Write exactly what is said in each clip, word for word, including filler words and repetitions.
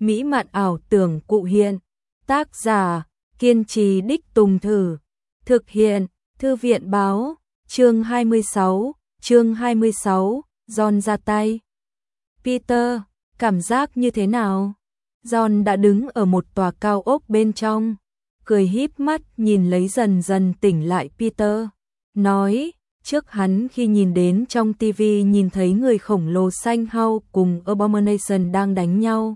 mỹ mạn ảo tưởng cụ hiện. Tác giả, kiên trì đích Tùng Thử. Thực hiện, Thư viện báo. Chương hai mươi sáu, chương hai mươi sáu, John ra tay. Peter, cảm giác như thế nào? John đã đứng ở một tòa cao ốc bên trong, cười híp mắt nhìn lấy dần dần tỉnh lại Peter, nói, trước hắn khi nhìn đến trong ti vi nhìn thấy người khổng lồ xanh hao cùng Abomination đang đánh nhau.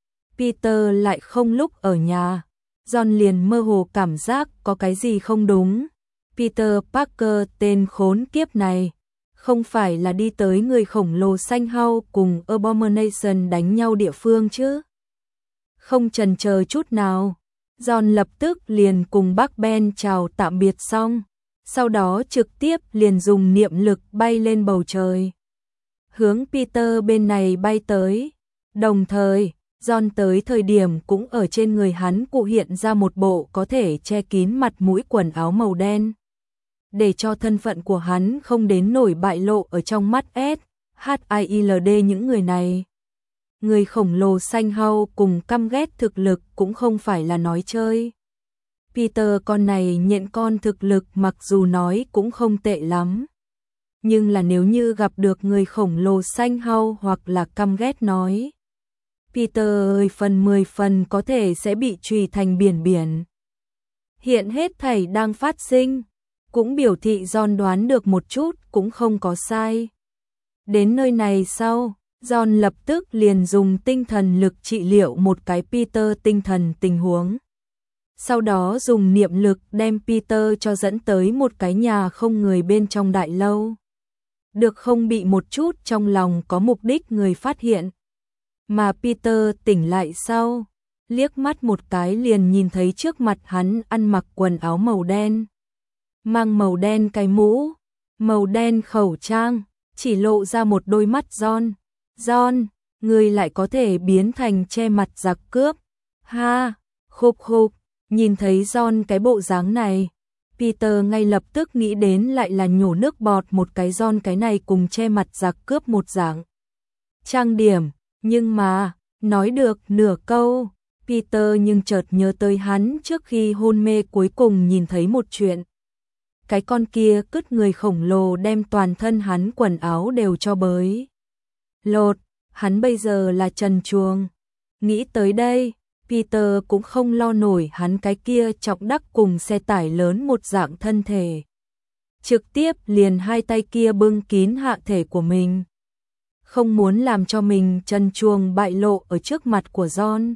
Peter lại không lúc ở nhà, John liền mơ hồ cảm giác có cái gì không đúng. Peter Parker tên khốn kiếp này, không phải là đi tới người khổng lồ xanh hao cùng Abomination đánh nhau địa phương chứ? Không chần chờ chút nào, John lập tức liền cùng bác Ben chào tạm biệt xong, sau đó trực tiếp liền dùng niệm lực bay lên bầu trời, hướng Peter bên này bay tới. Đồng thời, John tới thời điểm cũng ở trên người hắn cụ hiện ra một bộ có thể che kín mặt mũi quần áo màu đen, để cho thân phận của hắn không đến nổi bại lộ ở trong mắt S, H I L D những người này. Người khổng lồ xanh hao cùng căm ghét thực lực cũng không phải là nói chơi. Peter con này nhện con thực lực mặc dù nói cũng không tệ lắm, nhưng là nếu như gặp được người khổng lồ xanh hao hoặc là căm ghét nói, Peter ơi phần mười phần có thể sẽ bị trùy thành biển biển. Hiện hết thảy đang phát sinh, cũng biểu thị John đoán được một chút cũng không có sai. Đến nơi này sau, John lập tức liền dùng tinh thần lực trị liệu một cái Peter tinh thần tình huống. Sau đó dùng niệm lực đem Peter cho dẫn tới một cái nhà không người bên trong đại lâu. Được không bị một chút trong lòng có mục đích người phát hiện. Mà Peter tỉnh lại sau, liếc mắt một cái liền nhìn thấy trước mặt hắn ăn mặc quần áo màu đen, mang màu đen cái mũ, màu đen khẩu trang, chỉ lộ ra một đôi mắt. John, John, người lại có thể biến thành che mặt giặc cướp. Ha, khục khục, nhìn thấy John cái bộ dáng này, Peter ngay lập tức nghĩ đến lại là nhổ nước bọt một cái John cái này cùng che mặt giặc cướp một dạng. Trang điểm, nhưng mà, nói được nửa câu, Peter nhưng chợt nhớ tới hắn trước khi hôn mê cuối cùng nhìn thấy một chuyện. Cái con kia cứt người khổng lồ đem toàn thân hắn quần áo đều cho bới lột, hắn bây giờ là trần truồng. Nghĩ tới đây, Peter cũng không lo nổi hắn cái kia trọng đắc cùng xe tải lớn một dạng thân thể. Trực tiếp liền hai tay kia bưng kín hạ thể của mình, không muốn làm cho mình trần truồng bại lộ ở trước mặt của John.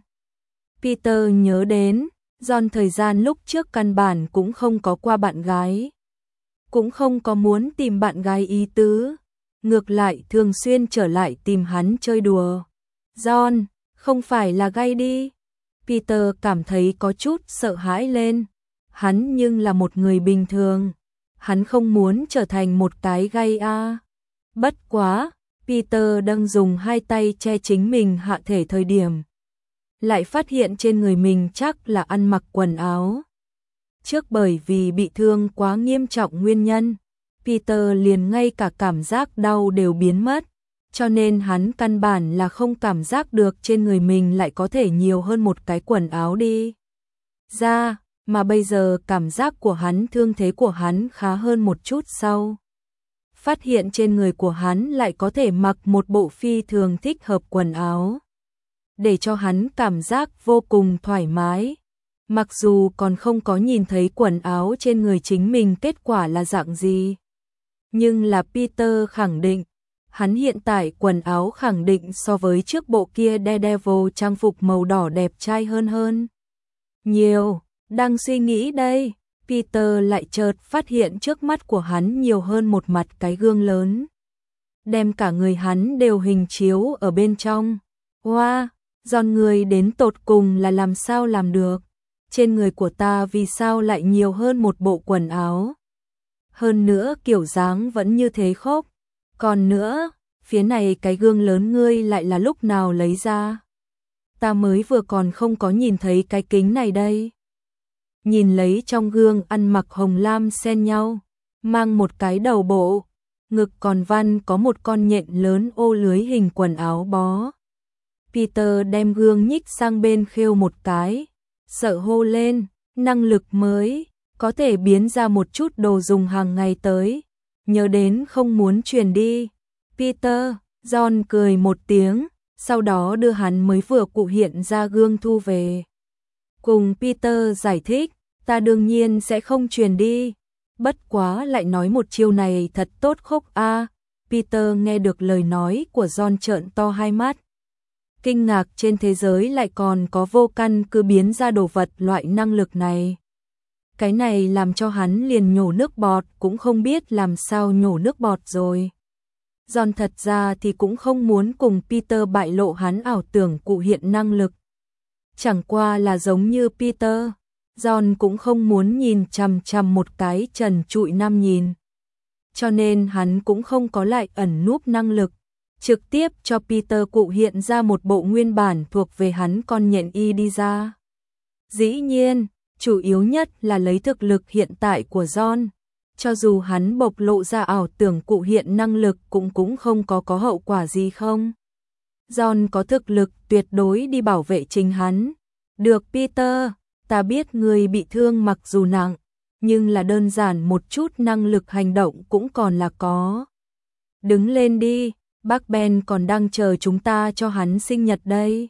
Peter nhớ đến, John thời gian lúc trước căn bản cũng không có qua bạn gái, cũng không có muốn tìm bạn gái ý tứ, ngược lại thường xuyên trở lại tìm hắn chơi đùa. John, không phải là gay đi? Peter cảm thấy có chút sợ hãi lên, hắn nhưng là một người bình thường, hắn không muốn trở thành một cái gay a. Bất quá, Peter đang dùng hai tay che chính mình hạ thể thời điểm, lại phát hiện trên người mình chắc là ăn mặc quần áo. Trước bởi vì bị thương quá nghiêm trọng nguyên nhân, Peter liền ngay cả cảm giác đau đều biến mất, cho nên hắn căn bản là không cảm giác được trên người mình lại có thể nhiều hơn một cái quần áo đi ra, mà bây giờ cảm giác của hắn, thương thế của hắn khá hơn một chút sau. Phát hiện trên người của hắn lại có thể mặc một bộ phi thường thích hợp quần áo, để cho hắn cảm giác vô cùng thoải mái. Mặc dù còn không có nhìn thấy quần áo trên người chính mình kết quả là dạng gì, nhưng là Peter khẳng định, hắn hiện tại quần áo khẳng định so với trước bộ kia Daredevil trang phục màu đỏ đẹp trai hơn hơn nhiều. Đang suy nghĩ đây, Peter lại chợt phát hiện trước mắt của hắn nhiều hơn một mặt cái gương lớn, đem cả người hắn đều hình chiếu ở bên trong. Wow, John người đến tột cùng là làm sao làm được? Trên người của ta vì sao lại nhiều hơn một bộ quần áo? Hơn nữa kiểu dáng vẫn như thế khốc. Còn nữa, phía này cái gương lớn ngươi lại là lúc nào lấy ra? Ta mới vừa còn không có nhìn thấy cái kính này đây. Nhìn lấy trong gương ăn mặc hồng lam xen nhau, mang một cái đầu bộ, ngực còn văn có một con nhện lớn ô lưới hình quần áo bó. Peter đem gương nhích sang bên khêu một cái, sợ hô lên, năng lực mới, có thể biến ra một chút đồ dùng hàng ngày tới, nhớ đến không muốn truyền đi. Peter, John cười một tiếng, sau đó đưa hắn mới vừa cụ hiện ra gương thu về. Cùng Peter giải thích, ta đương nhiên sẽ không truyền đi, bất quá lại nói một chiêu này thật tốt khốc a. Peter nghe được lời nói của John trợn to hai mắt. Kinh ngạc trên thế giới lại còn có vô căn cứ biến ra đồ vật loại năng lực này. Cái này làm cho hắn liền nhổ nước bọt cũng không biết làm sao nhổ nước bọt rồi. John thật ra thì cũng không muốn cùng Peter bại lộ hắn ảo tưởng cụ hiện năng lực. Chẳng qua là giống như Peter, John cũng không muốn nhìn chằm chằm một cái trần trụi năm nhìn. Cho nên hắn cũng không có lại ẩn núp năng lực, trực tiếp cho Peter cụ hiện ra một bộ nguyên bản thuộc về hắn con nhện y đi ra. Dĩ nhiên, chủ yếu nhất là lấy thực lực hiện tại của John, cho dù hắn bộc lộ ra ảo tưởng cụ hiện năng lực cũng cũng không có có hậu quả gì không. John có thực lực tuyệt đối đi bảo vệ chính hắn. Được Peter, ta biết người bị thương mặc dù nặng, nhưng là đơn giản một chút năng lực hành động cũng còn là có. Đứng lên đi, bác Ben còn đang chờ chúng ta cho hắn sinh nhật đây.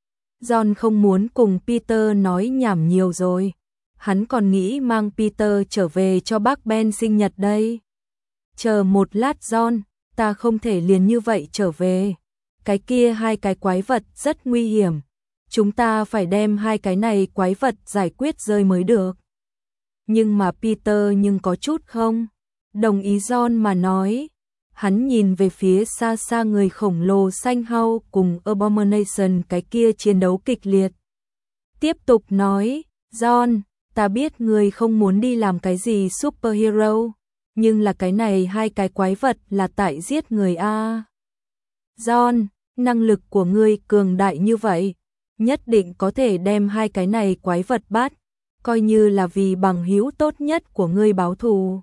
John không muốn cùng Peter nói nhảm nhiều rồi. Hắn còn nghĩ mang Peter trở về cho bác Ben sinh nhật đây. Chờ một lát John, ta không thể liền như vậy trở về. Cái kia hai cái quái vật rất nguy hiểm. Chúng ta phải đem hai cái này quái vật giải quyết rơi mới được. Nhưng mà Peter nhưng có chút không đồng ý John mà nói. Hắn nhìn về phía xa xa người khổng lồ xanh hau cùng Abomination cái kia chiến đấu kịch liệt. Tiếp tục nói, John, ta biết người không muốn đi làm cái gì superhero, nhưng là cái này hai cái quái vật là tại giết người a. John, năng lực của ngươi cường đại như vậy, nhất định có thể đem hai cái này quái vật bắt, coi như là vì bằng hữu tốt nhất của ngươi báo thù.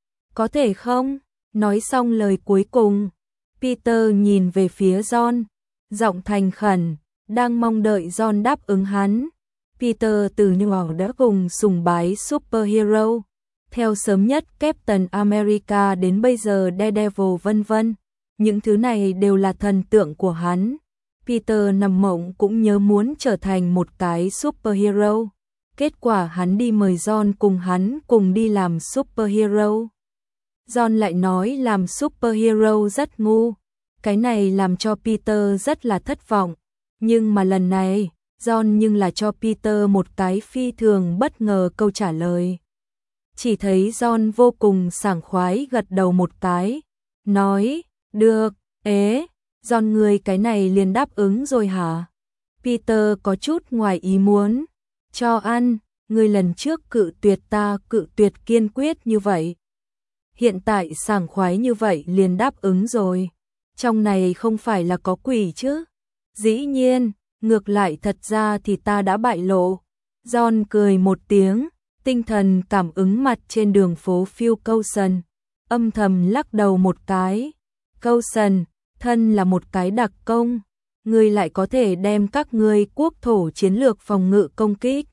Có thể không? Nói xong lời cuối cùng, Peter nhìn về phía John, giọng thành khẩn, đang mong đợi John đáp ứng hắn. Peter từ nhỏ đã cùng sùng bái superhero, theo sớm nhất Captain America đến bây giờ Daredevil vân vân, những thứ này đều là thần tượng của hắn. Peter nằm mộng cũng nhớ muốn trở thành một cái superhero. Kết quả hắn đi mời John cùng hắn cùng đi làm superhero. John lại nói làm superhero rất ngu. Cái này làm cho Peter rất là thất vọng. Nhưng mà lần này, John nhưng là cho Peter một cái phi thường bất ngờ câu trả lời. Chỉ thấy John vô cùng sảng khoái gật đầu một cái. Nói, được, ế, John người cái này liền đáp ứng rồi hả? Peter có chút ngoài ý muốn. Cho ăn, người lần trước cự tuyệt ta cự tuyệt kiên quyết như vậy. Hiện tại sảng khoái như vậy liền đáp ứng rồi. Trong này không phải là có quỷ chứ? Dĩ nhiên, ngược lại thật ra thì ta đã bại lộ. John cười một tiếng, tinh thần cảm ứng mặt trên đường phố Phil Coulson, âm thầm lắc đầu một cái. Coulson, thân là một cái đặc công, ngươi lại có thể đem các ngươi quốc thổ chiến lược phòng ngự công kích.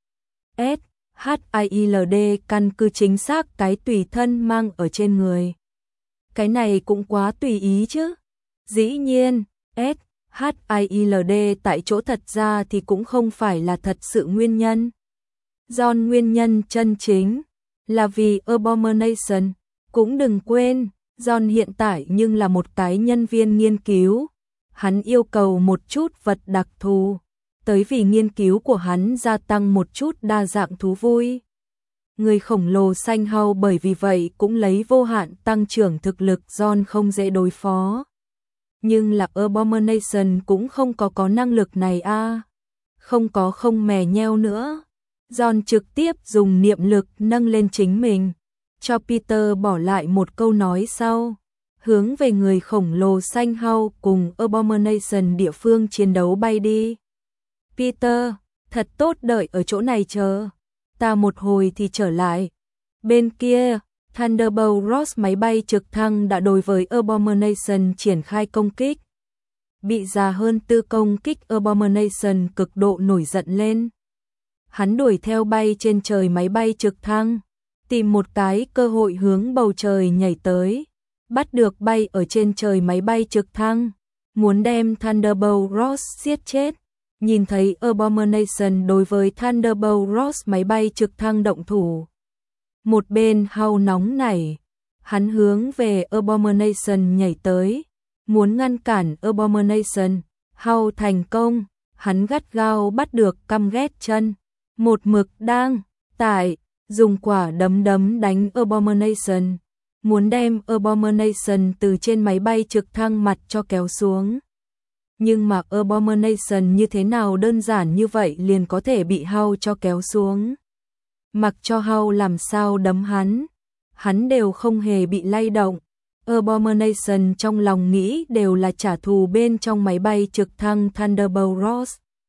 S H I L D căn cứ chính xác cái tùy thân mang ở trên người. Cái này cũng quá tùy ý chứ. Dĩ nhiên, S H I L D tại chỗ thật ra thì cũng không phải là thật sự nguyên nhân. John nguyên nhân chân chính là vì Abomination. Cũng đừng quên, John hiện tại nhưng là một cái nhân viên nghiên cứu. Hắn yêu cầu một chút vật đặc thù, tới vì nghiên cứu của hắn gia tăng một chút đa dạng thú vui. Người khổng lồ xanh hau bởi vì vậy cũng lấy vô hạn tăng trưởng thực lực John không dễ đối phó. Nhưng là Abomination cũng không có có năng lực này a, à. Không có không mè nheo nữa. John trực tiếp dùng niệm lực nâng lên chính mình, cho Peter bỏ lại một câu nói sau, hướng về người khổng lồ xanh hau cùng Abomination địa phương chiến đấu bay đi. Peter, thật tốt đợi ở chỗ này chờ, ta một hồi thì trở lại. Bên kia, Thunderbolt Ross máy bay trực thăng đã đối với Abomination triển khai công kích. bị già hơn tư công kích Abomination cực độ nổi giận lên. Hắn đuổi theo bay trên trời máy bay trực thăng, tìm một cái cơ hội hướng bầu trời nhảy tới, bắt được bay ở trên trời máy bay trực thăng, muốn đem Thunderbolt Ross giết chết. Nhìn thấy Abomination đối với Thunderbolt Ross máy bay trực thăng động thủ, một bên Hulk nóng nảy, hắn hướng về Abomination nhảy tới, muốn ngăn cản Abomination. Hulk thành công, hắn gắt gao bắt được căm ghét chân, một mực đang tại dùng quả đấm đấm đánh Abomination, muốn đem Abomination từ trên máy bay trực thăng mặt cho kéo xuống. Nhưng mà Abomination như thế nào đơn giản như vậy liền có thể bị Hulk cho kéo xuống. Mặc cho Hulk làm sao đấm hắn, hắn đều không hề bị lay động. Abomination trong lòng nghĩ đều là trả thù bên trong máy bay trực thăng Thunderbolt Ross,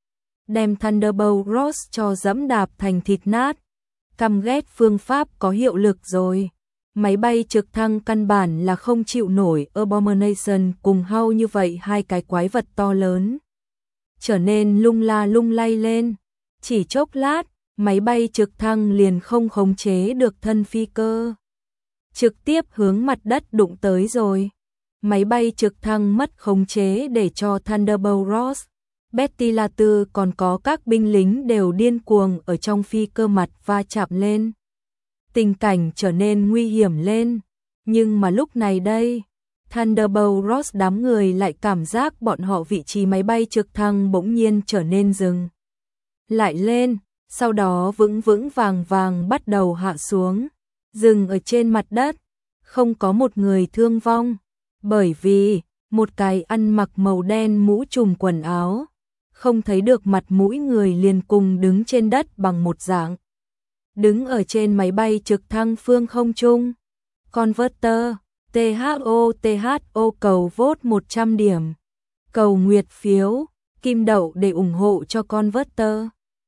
đem Thunderbolt Ross cho dẫm đạp thành thịt nát. Căm ghét phương pháp có hiệu lực rồi. Máy bay trực thăng căn bản là không chịu nổi Abomination cùng Hulk như vậy hai cái quái vật to lớn, trở nên lung la lung lay lên. Chỉ chốc lát, máy bay trực thăng liền không khống chế được thân phi cơ, trực tiếp hướng mặt đất đụng tới rồi. Máy bay trực thăng mất khống chế để cho Thunderbolt Ross, Betty La Tư còn có các binh lính đều điên cuồng ở trong phi cơ mặt va chạm lên. Tình cảnh trở nên nguy hiểm lên. Nhưng mà lúc này đây, Thunderbolt Ross đám người lại cảm giác bọn họ vị trí máy bay trực thăng bỗng nhiên trở nên dừng lại lên, sau đó vững vững vàng vàng bắt đầu hạ xuống, dừng ở trên mặt đất, không có một người thương vong, bởi vì một cái ăn mặc màu đen mũ trùm quần áo, không thấy được mặt mũi người liền cùng đứng trên đất bằng một dạng. Đứng ở trên máy bay trực thăng phương không trung. Converter, tê hát o tê hát o cầu vote một trăm điểm. Cầu nguyệt phiếu, kim đậu để ủng hộ cho Converter.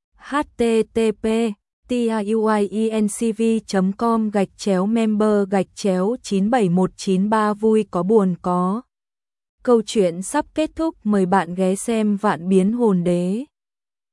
http tiuiencv chấm com gạch chéo member gạch chéo chín bảy một chín ba vui có buồn có. Câu chuyện sắp kết thúc, mời bạn ghé xem Vạn Biến Hồn Đế.